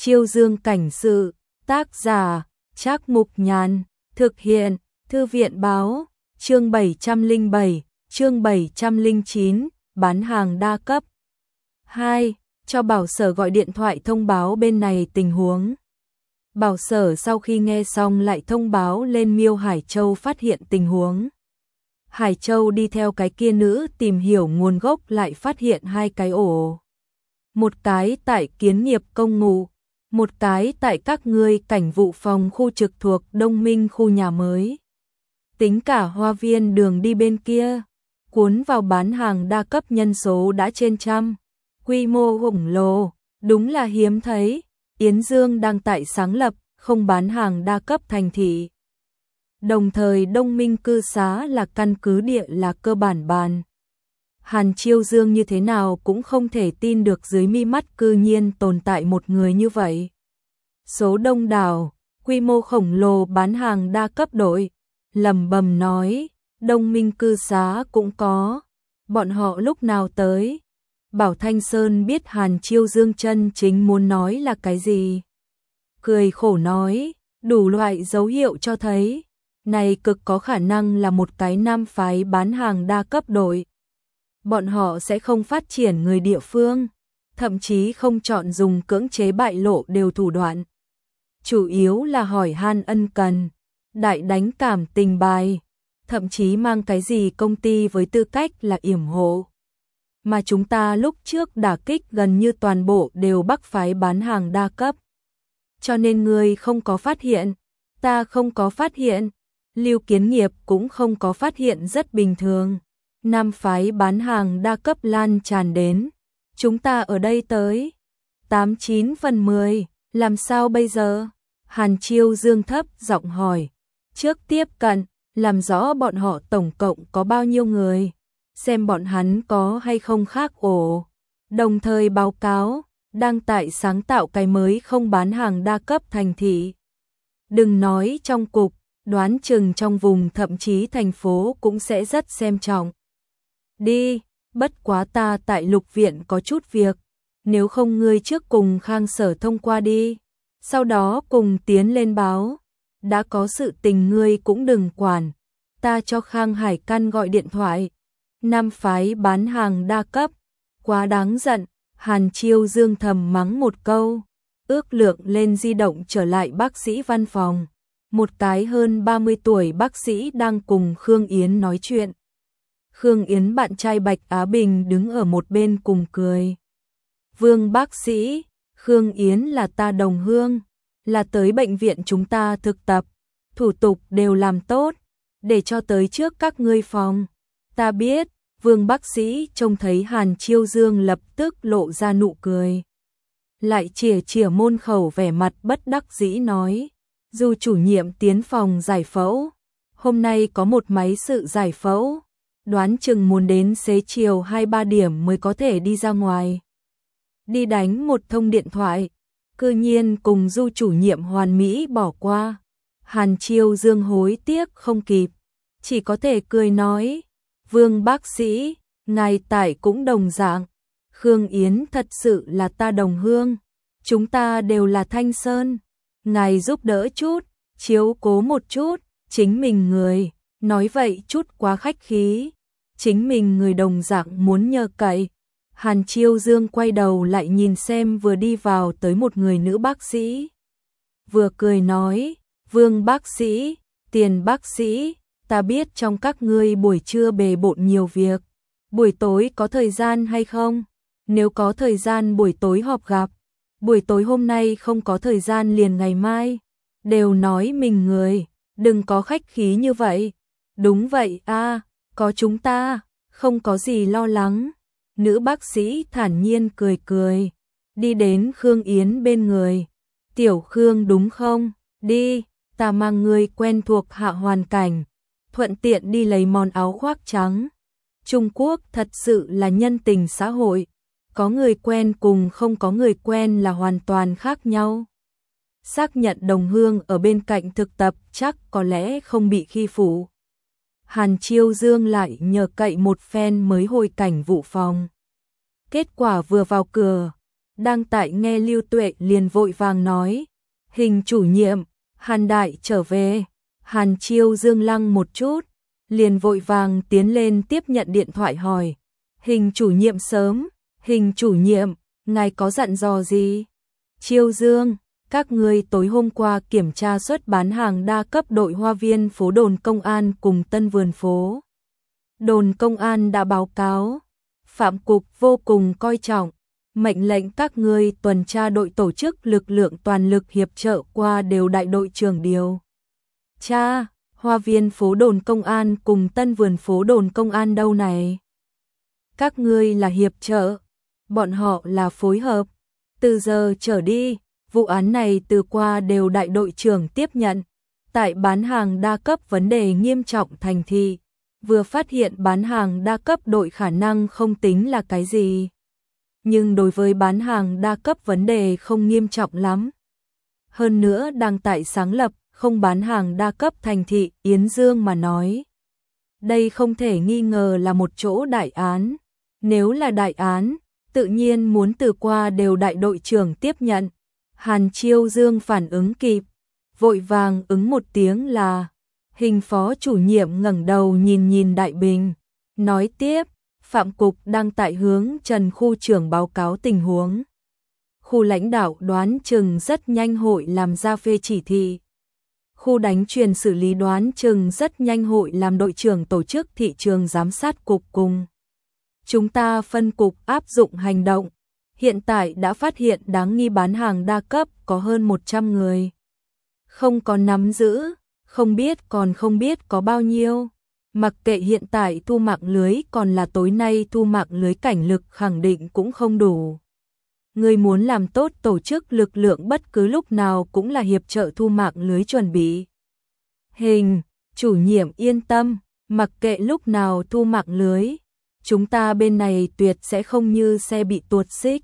Chiêu Dương cảnh sự, tác giả, Trác Mục Nhàn, thực hiện, Thư viện báo, chương 707, chương 709, bán hàng đa cấp. 2. Cho Bảo Sở gọi điện thoại thông báo bên này tình huống. Bảo Sở sau khi nghe xong lại thông báo lên Miêu Hải Châu phát hiện tình huống. Hải Châu đi theo cái kia nữ tìm hiểu nguồn gốc lại phát hiện 2 cái ổ. Một cái tại Kiến Nghiệp Công Ngụ, một cái tại các ngươi cảnh vụ phòng khu trực thuộc Đông Minh khu nhà mới. Tính cả Hoa Viên đường đi bên kia, cuốn vào bán hàng đa cấp nhân số đã trên trăm, quy mô khổng lồ, đúng là hiếm thấy. Yến Dương đang tại sáng lập, không bán hàng đa cấp thành thị. Đồng thời Đông Minh cư xá là căn cứ địa là cơ bản bàn. Hàn Chiêu Dương như thế nào cũng không thể tin được dưới mi mắt cư nhiên tồn tại một người như vậy. Số đông đảo, quy mô khổng lồ bán hàng đa cấp đội, lẩm bẩm nói, Đông Minh cư xá cũng có. Bọn họ lúc nào tới? Bảo Thanh Sơn biết Hàn Chiêu Dương chân chính muốn nói là cái gì. Cười khổ nói, đủ loại dấu hiệu cho thấy, này cực có khả năng là một cái nam phái bán hàng đa cấp đội. Bọn họ sẽ không phát triển người địa phương, thậm chí không chọn dùng cưỡng chế bại lộ đều thủ đoạn. Chủ yếu là hỏi han ân cần, đại đánh cảm tình bài, thậm chí mang cái gì công ty với tư cách là yểm hộ. Mà chúng ta lúc trước đả kích gần như toàn bộ đều Bắc phái bán hàng đa cấp. Cho nên ngươi không có phát hiện, ta không có phát hiện, Lưu Kiến Nghiệp cũng không có phát hiện rất bình thường. Nam phái bán hàng đa cấp lan tràn đến, chúng ta ở đây tới 89 phần 10, làm sao bây giờ? Hàn Chiêu Dương thấp giọng hỏi, trước tiếp cận, làm rõ bọn họ tổng cộng có bao nhiêu người, xem bọn hắn có hay không khác ổ, đồng thời báo cáo, đang tại sáng tạo cái mới không bán hàng đa cấp thành thị. Đừng nói trong cục, đoán chừng trong vùng thậm chí thành phố cũng sẽ rất xem trọng. Đi, bất quá ta tại Lục Viện có chút việc, nếu không ngươi trước cùng Khang Sở thông qua đi, sau đó cùng tiến lên báo, đã có sự tình ngươi cũng đừng quản, ta cho Khang Hải Căn gọi điện thoại. Nam phái bán hàng đa cấp, quá đáng giận, Hàn Chiêu Dương thầm mắng một câu, ước lượng lên di động trở lại bác sĩ văn phòng. Một cái hơn 30 tuổi bác sĩ đang cùng Khương Yến nói chuyện. Khương Yến bạn trai Bạch Á Bình đứng ở một bên cùng cười. Vương bác sĩ, Khương Yến là ta đồng hương, là tới bệnh viện chúng ta thực tập, thủ tục đều làm tốt, để cho tới trước các ngươi phòng. Ta biết, Vương bác sĩ trông thấy Hàn Chiêu Dương lập tức lộ ra nụ cười. Lại chìa môn khẩu vẻ mặt bất đắc dĩ nói, dù chủ nhiệm tiến phòng giải phẫu, hôm nay có một máy sự giải phẫu, đoán chừng muốn đến xế chiều 2-3 điểm mới có thể đi ra ngoài. Đi đánh một thông điện thoại, cư nhiên cùng Du chủ nhiệm hoàn mỹ bỏ qua. Hàn Chiêu Dương hối tiếc không kịp, chỉ có thể cười nói, Vương bác sĩ, ngài tại cũng đồng dạng, Khương Yến thật sự là ta đồng hương, chúng ta đều là Thanh Sơn, ngài giúp đỡ chút, chiếu cố một chút, chính mình người, nói vậy chút quá khách khí, chính mình người đồng dạng muốn nhờ cậy. Hàn Chiêu Dương quay đầu lại nhìn xem vừa đi vào tới một người nữ bác sĩ, vừa cười nói, Vương bác sĩ, Tiền bác sĩ, ta biết trong các ngươi buổi trưa bề bộn nhiều việc, buổi tối có thời gian hay không? Nếu có thời gian buổi tối họp gặp, buổi tối hôm nay không có thời gian liền ngày mai, đều nói mình người, đừng có khách khí như vậy. Đúng vậy a, có chúng ta, không có gì lo lắng. Nữ bác sĩ thản nhiên cười cười, đi đến Khương Yến bên người. Tiểu Khương đúng không? Đi, ta mang người quen thuộc hạ hoàn cảnh, thuận tiện đi lấy món áo khoác trắng. Trung Quốc thật sự là nhân tình xã hội, có người quen cùng không có người quen là hoàn toàn khác nhau. Xác nhận đồng hương ở bên cạnh thực tập chắc có lẽ không bị khi phụ. Hàn Chiêu Dương lại nhờ cậy một phen mới hồi cảnh vụ phòng. Kết quả vừa vào cửa, Đang tại nghe Lưu Tuệ liền vội vàng nói, Hình chủ nhiệm, Hàn đại trở về. Hàn Chiêu Dương lăng một chút, liền vội vàng tiến lên tiếp nhận điện thoại hỏi, Hình chủ nhiệm sớm, Hình chủ nhiệm, ngài có dặn dò gì? Chiêu Dương, các ngươi tối hôm qua kiểm tra xuất bán hàng đa cấp đội hoa viên phố đồn công an cùng Tân Vườn phố. Đồn công an đã báo cáo, Phạm Cục vô cùng coi trọng, mệnh lệnh các ngươi tuần tra đội tổ chức lực lượng toàn lực hiệp trợ qua đều đại đội trưởng điều. Cha, hoa viên phố đồn công an cùng Tân Vườn phố đồn công an đâu này? Các ngươi là hiệp trợ, bọn họ là phối hợp. Từ giờ trở đi, vụ án này từ qua đều đại đội trưởng tiếp nhận. Tại bán hàng đa cấp vấn đề nghiêm trọng thành thị, vừa phát hiện bán hàng đa cấp đội khả năng không tính là cái gì. Nhưng đối với bán hàng đa cấp vấn đề không nghiêm trọng lắm. Hơn nữa đang tại sáng lập, không bán hàng đa cấp thành thị Yến Dương mà nói. Đây không thể nghi ngờ là một chỗ đại án. Nếu là đại án, tự nhiên muốn từ qua đều đại đội trưởng tiếp nhận. Hàn Chiêu Dương phản ứng kịp, vội vàng ứng một tiếng là. Hình phó chủ nhiệm ngẩng đầu nhìn nhìn Đại Bình, nói tiếp, Phạm Cục đang tại hướng Trần khu trưởng báo cáo tình huống. Khu lãnh đạo đoán chừng rất nhanh hội làm ra phê chỉ thị. Khu đánh truyền xử lý đoán chừng rất nhanh hội làm đội trưởng tổ chức thị trường giám sát cục cùng. Chúng ta phân cục áp dụng hành động. Hiện tại đã phát hiện đáng nghi bán hàng đa cấp có hơn 100 người. Không có nắm giữ, không biết có bao nhiêu. Mặc kệ hiện tại thu mạng lưới còn là tối nay thu mạng lưới cảnh lực khẳng định cũng không đủ. Người muốn làm tốt tổ chức lực lượng bất cứ lúc nào cũng là hiệp trợ thu mạng lưới chuẩn bị. Hình, chủ nhiệm yên tâm, mặc kệ lúc nào thu mạng lưới, chúng ta bên này tuyệt sẽ không như xe bị tuột xích.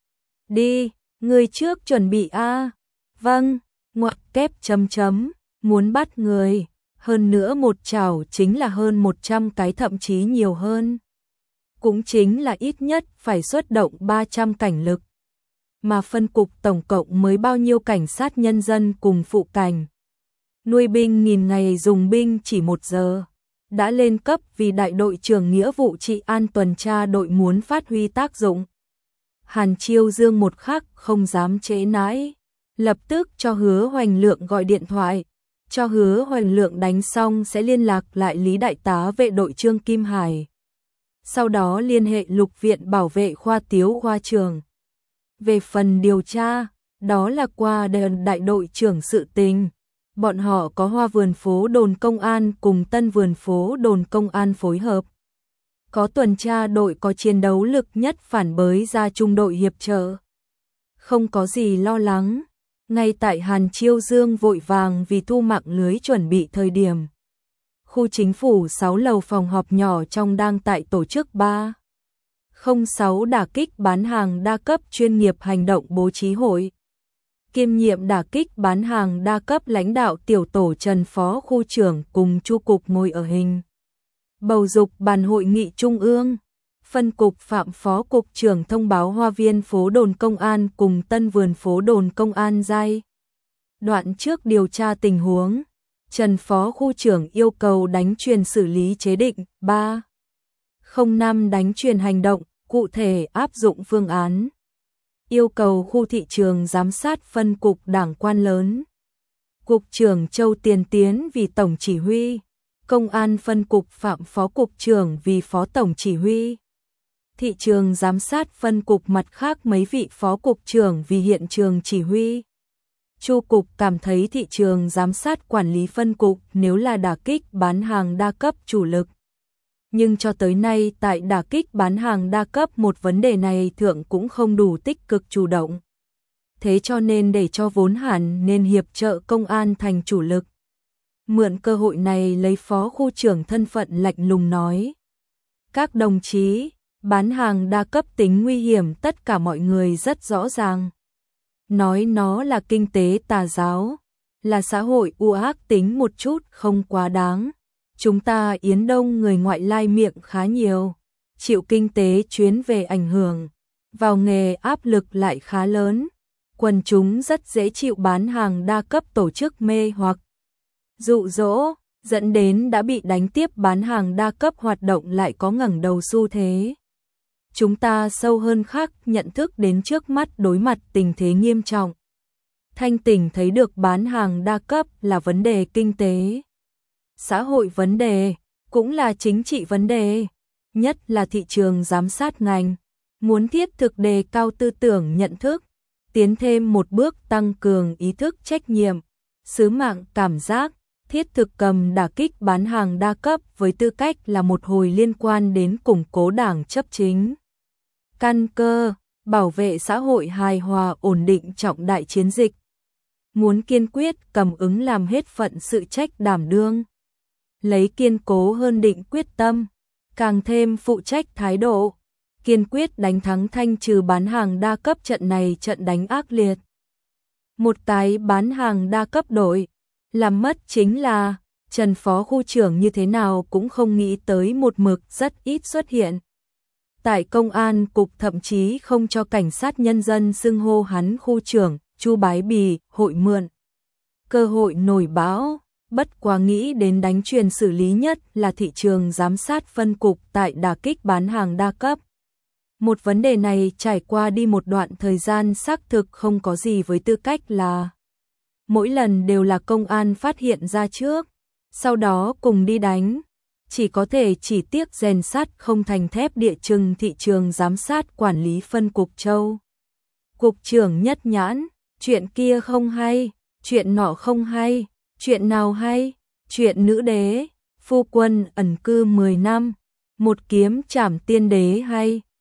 Đi, người trước chuẩn bị a. Vâng, ngoặc kép chấm chấm, muốn bắt người, hơn nữa một chảo chính là hơn 100 cái thậm chí nhiều hơn. Cũng chính là ít nhất phải xuất động 300 cảnh lực. Mà phân cục tổng cộng mới bao nhiêu cảnh sát nhân dân cùng phụ cảnh. Nuôi binh nghìn ngày dùng binh chỉ 1 giờ. Đã lên cấp vì đại đội trưởng nghĩa vụ trị an tuần tra đội muốn phát huy tác dụng. Hàn Chiêu Dương một khắc không dám trễ nãi. Lập tức cho Hứa Hoành Lượng gọi điện thoại. Cho Hứa Hoành Lượng đánh xong sẽ liên lạc lại Lý Đại tá vệ đội Trương Kim Hải. Sau đó liên hệ Lục viện bảo vệ khoa Tiếu khoa trưởng. Về phần điều tra, đó là qua đại đội trưởng sự tình. Bọn họ có hoa vườn phố đồn công an cùng Tân Vườn phố đồn công an phối hợp. Có tuần tra đội có chiến đấu lực nhất phản bới ra trung đội hiệp trợ. Không có gì lo lắng. Ngay tại Hàn Chiêu Dương vội vàng vì thu mạng lưới chuẩn bị thời điểm. Khu chính phủ 6 lầu phòng họp nhỏ trong đang tại tổ chức 306 đả kích bán hàng đa cấp chuyên nghiệp hành động bố trí hội. Kiêm nhiệm đả kích bán hàng đa cấp lãnh đạo tiểu tổ Trần phó khu trưởng cùng Chu cục ngồi ở hình. Bầu dục bàn hội nghị trung ương. Phân cục Phạm phó cục trưởng thông báo hoa viên phố đồn công an cùng Tân Vườn phố đồn công an giai. Đoạn trước điều tra tình huống, Trần phó khu trưởng yêu cầu đánh truyền xử lý chế định 305 đánh truyền hành động, cụ thể áp dụng phương án. Yêu cầu khu thị trường giám sát phân cục đảng quan lớn. Cục trưởng Châu Tiền Tiến vì tổng chỉ huy, công an phân cục Phạm phó cục trưởng vì phó tổng chỉ huy. Thị trường giám sát phân cục mặt khác mấy vị phó cục trưởng vì hiện trường chỉ huy. Chu cục cảm thấy thị trường giám sát quản lý phân cục nếu là đả kích bán hàng đa cấp chủ lực. Nhưng cho tới nay tại đả kích bán hàng đa cấp một vấn đề này thượng cũng không đủ tích cực chủ động. Thế cho nên để cho vốn hẳn nên hiệp trợ công an thành chủ lực. Mượn cơ hội này lấy phó khu trưởng thân phận lạnh lùng nói. Các đồng chí, bán hàng đa cấp tính nguy hiểm tất cả mọi người rất rõ ràng. Nói nó là kinh tế tà giáo, là xã hội u ác tính một chút không quá đáng. Chúng ta Yến Đông người ngoại lai miệng khá nhiều, chịu kinh tế chuyến về ảnh hưởng. vào nghề áp lực lại khá lớn, quần chúng rất dễ chịu bán hàng đa cấp tổ chức mê hoặc, dụ dỗ, dẫn đến đã bị đánh tiếp bán hàng đa cấp hoạt động lại có ngẩng đầu xu thế. Chúng ta sâu hơn khác nhận thức đến trước mắt đối mặt tình thế nghiêm trọng. Thanh tỉnh thấy được bán hàng đa cấp là vấn đề kinh tế, xã hội vấn đề, cũng là chính trị vấn đề, nhất là thị trường giám sát ngành. Muốn thiết thực đề cao tư tưởng nhận thức, tiến thêm một bước tăng cường ý thức trách nhiệm, sứ mạng cảm giác, thiết thực cầm đả kích bán hàng đa cấp với tư cách là một hồi liên quan đến củng cố đảng chấp chính. Căn cơ, bảo vệ xã hội hài hòa ổn định trọng đại chiến dịch. Muốn kiên quyết cầm ứng làm hết phận sự trách đảm đương. Lấy kiên cố hơn định quyết tâm, càng thêm phụ trách thái độ. Kiên quyết đánh thắng thanh trừ bán hàng đa cấp trận này trận đánh ác liệt. Một tái bán hàng đa cấp đội, làm mất chính là Trần Phó Khu trưởng như thế nào cũng không nghĩ tới một mực rất ít xuất hiện. Tại công an cục thậm chí không cho cảnh sát nhân dân xưng hô hắn khu trưởng, Chu Bái Bì, hội mượn. Cơ hội nổi báo, bất quá nghĩ đến đánh truyền xử lý nhất là thị trường giám sát phân cục tại đả kích bán hàng đa cấp. Một vấn đề này trải qua đi một đoạn thời gian xác thực không có gì với tư cách là mỗi lần đều là công an phát hiện ra trước, sau đó cùng đi đánh. Chỉ có thể chỉ tiếc rèn sắt không thành thép địa chừng thị trường giám sát quản lý phân cục Châu. Cục trưởng nhất nhãn, chuyện kia không hay, chuyện nọ không hay, chuyện nào hay, chuyện nữ đế, phu quân ẩn cư 10 năm, một kiếm trảm tiên đế hay.